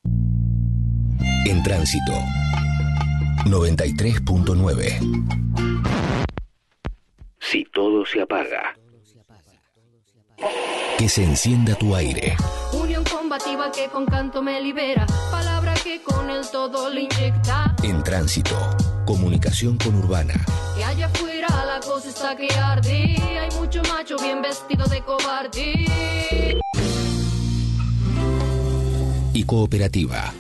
En Tránsito 93.9. Si todo se apaga, que se encienda tu aire. Unión combativa que con canto me libera, palabra que con el todo le inyecta. En Tránsito, comunicación con Urbana. Que allá afuera la cosa está que arde, hay mucho macho bien vestido de cobarde. Y Cooperativa.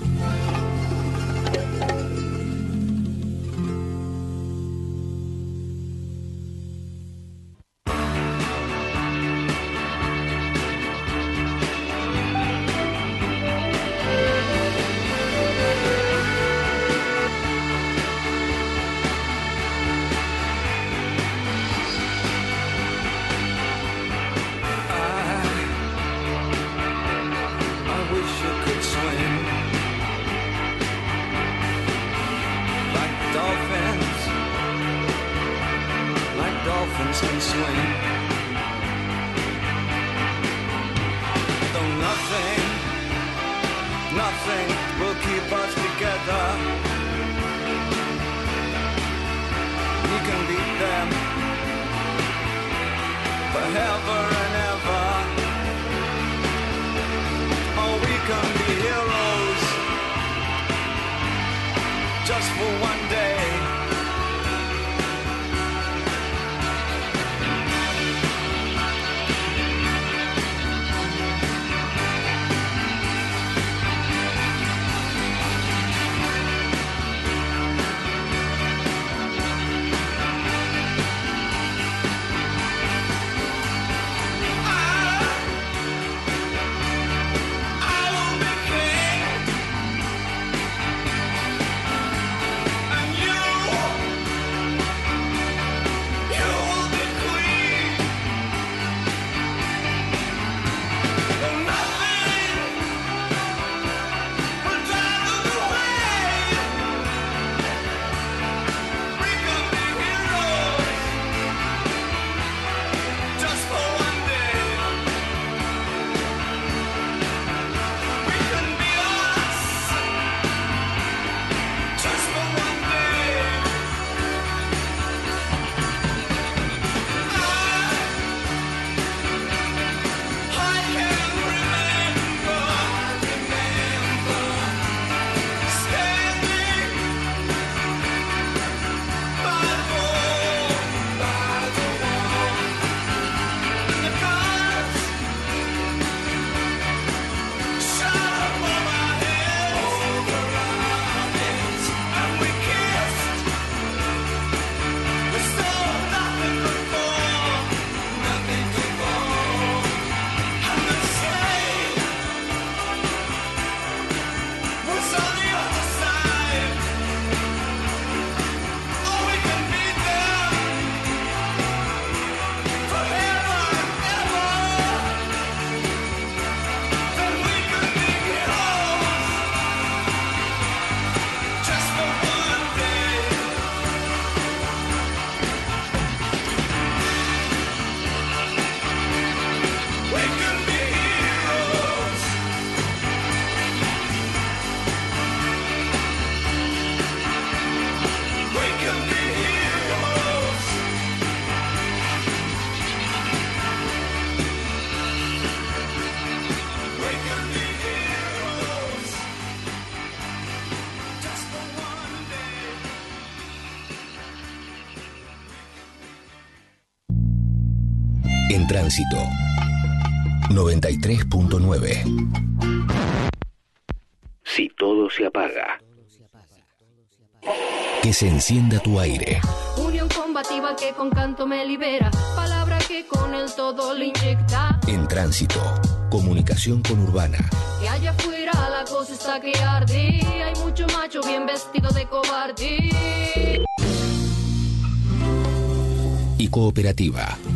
En Tránsito 93.9. Si todo se apaga, que se encienda tu aire. Unión combativa que con canto me libera, palabra que con el todo le inyecta. En Tránsito, comunicación con Urbana. Que allá afuera la cosa está que arde, hay mucho macho bien vestido de cobarde. Y Cooperativa.